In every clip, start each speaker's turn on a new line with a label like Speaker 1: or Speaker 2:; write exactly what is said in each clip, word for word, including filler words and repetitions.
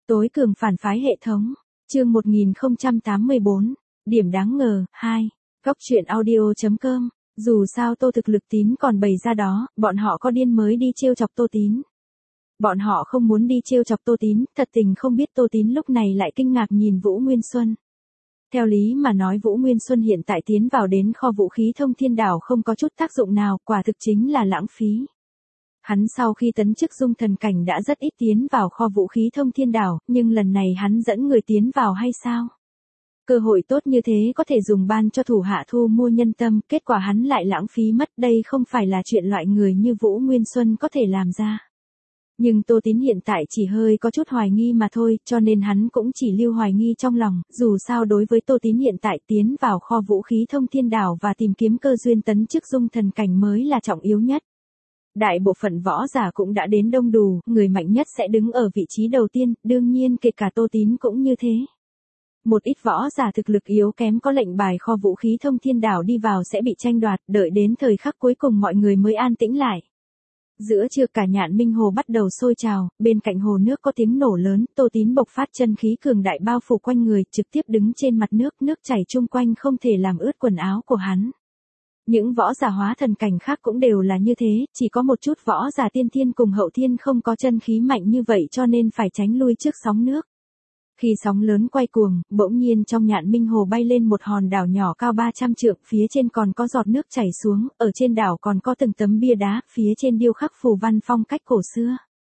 Speaker 1: Tối cường phản phái hệ thống. Chương một nghìn không trăm tám mươi bốn. Điểm đáng ngờ. hai. Góc truyện audio.com. Dù sao Tô Thực Lực Tín còn bày ra đó, bọn họ có điên mới đi trêu chọc Tô Tín. Bọn họ không muốn đi trêu chọc Tô Tín, thật tình không biết Tô Tín lúc này lại kinh ngạc nhìn Vũ Nguyên Xuân. Theo lý mà nói Vũ Nguyên Xuân hiện tại tiến vào đến kho vũ khí Thông Thiên Đảo không có chút tác dụng nào, quả thực chính là lãng phí. Hắn sau khi tấn chức dung thần cảnh đã rất ít tiến vào kho vũ khí Thông Thiên Đảo, nhưng lần này hắn dẫn người tiến vào hay sao? Cơ hội tốt như thế có thể dùng ban cho thủ hạ thu mua nhân tâm, kết quả hắn lại lãng phí mất, đây không phải là chuyện loại người như Vũ Nguyên Xuân có thể làm ra. Nhưng Tô Tín hiện tại chỉ hơi có chút hoài nghi mà thôi, cho nên hắn cũng chỉ lưu hoài nghi trong lòng, dù sao đối với Tô Tín hiện tại tiến vào kho vũ khí Thông Thiên Đảo và tìm kiếm cơ duyên tấn chức dung thần cảnh mới là trọng yếu nhất. Đại bộ phận võ giả cũng đã đến đông đủ, người mạnh nhất sẽ đứng ở vị trí đầu tiên, đương nhiên kể cả Tô Tín cũng như thế. Một ít võ giả thực lực yếu kém có lệnh bài kho vũ khí Thông Thiên Đảo đi vào sẽ bị tranh đoạt, đợi đến thời khắc cuối cùng mọi người mới an tĩnh lại. Giữa trưa cả Nhạn Minh Hồ bắt đầu sôi trào, bên cạnh hồ nước có tiếng nổ lớn, Tô Tín bộc phát chân khí cường đại bao phủ quanh người, trực tiếp đứng trên mặt nước, nước chảy chung quanh không thể làm ướt quần áo của hắn. Những võ giả hóa thần cảnh khác cũng đều là như thế, chỉ có một chút võ giả tiên thiên cùng hậu thiên không có chân khí mạnh như vậy cho nên phải tránh lui trước sóng nước. Khi sóng lớn quay cuồng, bỗng nhiên trong Nhạn Minh Hồ bay lên một hòn đảo nhỏ cao ba trăm trượng, phía trên còn có giọt nước chảy xuống, ở trên đảo còn có từng tấm bia đá, phía trên điêu khắc phù văn phong cách cổ xưa.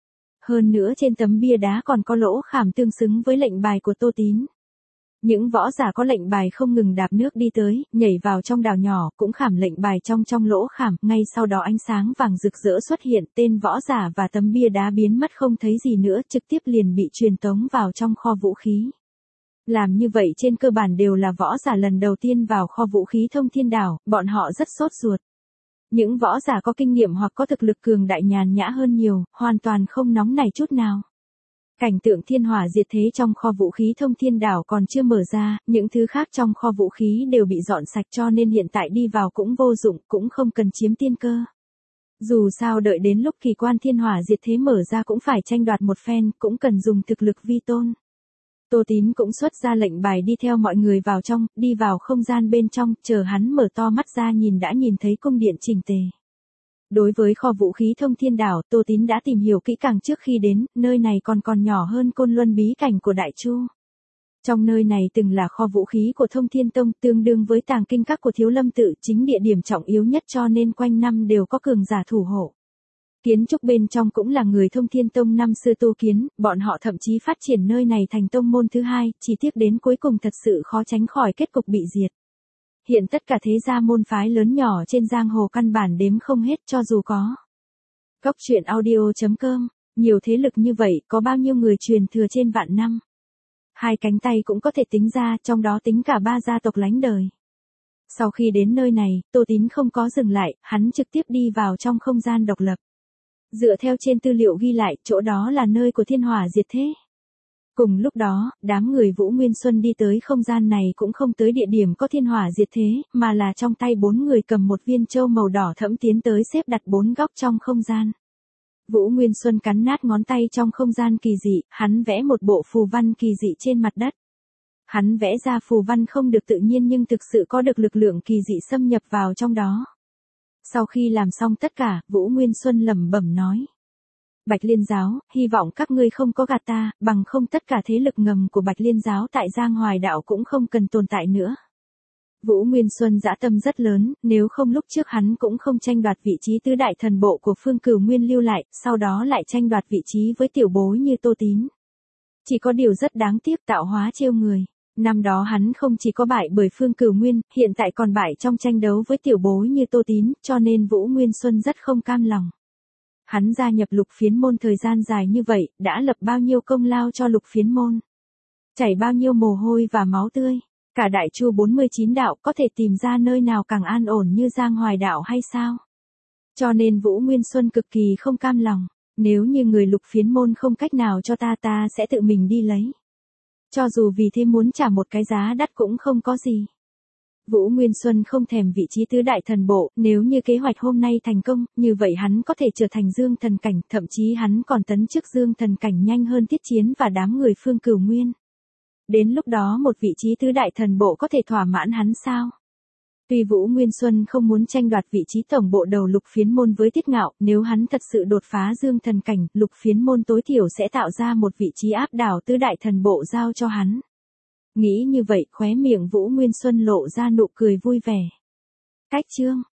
Speaker 1: Hơn nữa trên tấm bia đá còn có lỗ khảm tương xứng với lệnh bài của Tô Tín. Những võ giả có lệnh bài không ngừng đạp nước đi tới, nhảy vào trong đảo nhỏ, cũng khảm lệnh bài trong trong lỗ khảm, ngay sau đó ánh sáng vàng rực rỡ xuất hiện, tên võ giả và tấm bia đá biến mất không thấy gì nữa, trực tiếp liền bị truyền tống vào trong kho vũ khí. Làm như vậy trên cơ bản đều là võ giả lần đầu tiên vào kho vũ khí Thông Thiên Đảo, bọn họ rất sốt ruột. Những võ giả có kinh nghiệm hoặc có thực lực cường đại nhàn nhã hơn nhiều, hoàn toàn không nóng nảy chút nào. Cảnh tượng thiên hỏa diệt thế trong kho vũ khí Thông Thiên Đảo còn chưa mở ra, những thứ khác trong kho vũ khí đều bị dọn sạch cho nên hiện tại đi vào cũng vô dụng, cũng không cần chiếm tiên cơ. Dù sao đợi đến lúc kỳ quan thiên hỏa diệt thế mở ra cũng phải tranh đoạt một phen, cũng cần dùng thực lực vi tôn. Tô Tín cũng xuất ra lệnh bài đi theo mọi người vào trong, đi vào không gian bên trong, chờ hắn mở to mắt ra nhìn đã nhìn thấy cung điện chỉnh tề. Đối với kho vũ khí Thông Thiên Đảo, Tô Tín đã tìm hiểu kỹ càng trước khi đến, nơi này còn còn nhỏ hơn Côn Luân bí cảnh của Đại Chu. Trong nơi này từng là kho vũ khí của Thông Thiên Tông, tương đương với tàng kinh các của Thiếu Lâm Tự, chính địa điểm trọng yếu nhất cho nên quanh năm đều có cường giả thủ hộ. Kiến trúc bên trong cũng là người Thông Thiên Tông năm xưa tu kiến, bọn họ thậm chí phát triển nơi này thành tông môn thứ hai, chỉ tiếc đến cuối cùng thật sự khó tránh khỏi kết cục bị diệt. Hiện tất cả thế gia môn phái lớn nhỏ trên giang hồ căn bản đếm không hết cho dù có. Góc truyện audio.com, nhiều thế lực như vậy, có bao nhiêu người truyền thừa trên vạn năm. Hai cánh tay cũng có thể tính ra, trong đó tính cả ba gia tộc lánh đời. Sau khi đến nơi này, Tô Tín không có dừng lại, hắn trực tiếp đi vào trong không gian độc lập. Dựa theo trên tư liệu ghi lại, chỗ đó là nơi của thiên hỏa diệt thế. Cùng lúc đó, đám người Vũ Nguyên Xuân đi tới không gian này cũng không tới địa điểm có thiên hỏa diệt thế, mà là trong tay bốn người cầm một viên châu màu đỏ thẫm tiến tới xếp đặt bốn góc trong không gian. Vũ Nguyên Xuân cắn nát ngón tay trong không gian kỳ dị, hắn vẽ một bộ phù văn kỳ dị trên mặt đất. Hắn vẽ ra phù văn không được tự nhiên nhưng thực sự có được lực lượng kỳ dị xâm nhập vào trong đó. Sau khi làm xong tất cả, Vũ Nguyên Xuân lẩm bẩm nói. Bạch Liên Giáo, hy vọng các ngươi không có gạt ta, bằng không tất cả thế lực ngầm của Bạch Liên Giáo tại Giang Hoài Đạo cũng không cần tồn tại nữa. Vũ Nguyên Xuân dã tâm rất lớn, nếu không lúc trước hắn cũng không tranh đoạt vị trí tứ đại thần bộ của Phương Cửu Nguyên lưu lại, sau đó lại tranh đoạt vị trí với tiểu bối như Tô Tín. Chỉ có điều rất đáng tiếc tạo hóa trêu người. Năm đó hắn không chỉ có bại bởi Phương Cửu Nguyên, hiện tại còn bại trong tranh đấu với tiểu bối như Tô Tín, cho nên Vũ Nguyên Xuân rất không cam lòng. Hắn gia nhập Lục Phiến Môn thời gian dài như vậy, đã lập bao nhiêu công lao cho Lục Phiến Môn. Chảy bao nhiêu mồ hôi và máu tươi. Cả Đại Chu bốn mươi chín đạo có thể tìm ra nơi nào càng an ổn như Giang Hoài Đạo hay sao? Cho nên Vũ Nguyên Xuân cực kỳ không cam lòng. Nếu như người Lục Phiến Môn không cách nào cho ta ta sẽ tự mình đi lấy. Cho dù vì thế muốn trả một cái giá đắt cũng không có gì. Vũ Nguyên Xuân không thèm vị trí tứ đại thần bộ, nếu như kế hoạch hôm nay thành công, như vậy hắn có thể trở thành Dương Thần Cảnh, thậm chí hắn còn tấn chức Dương Thần Cảnh nhanh hơn Tiết Chiến và đám người Phương Cửu Nguyên. Đến lúc đó một vị trí tứ đại thần bộ có thể thỏa mãn hắn sao? Tuy Vũ Nguyên Xuân không muốn tranh đoạt vị trí tổng bộ đầu Lục Phiến Môn với Tiết Ngạo, nếu hắn thật sự đột phá Dương Thần Cảnh, Lục Phiến Môn tối thiểu sẽ tạo ra một vị trí áp đảo tứ đại thần bộ giao cho hắn. Nghĩ như vậy, khóe miệng Vũ Nguyên Xuân lộ ra nụ cười vui vẻ. Cách chương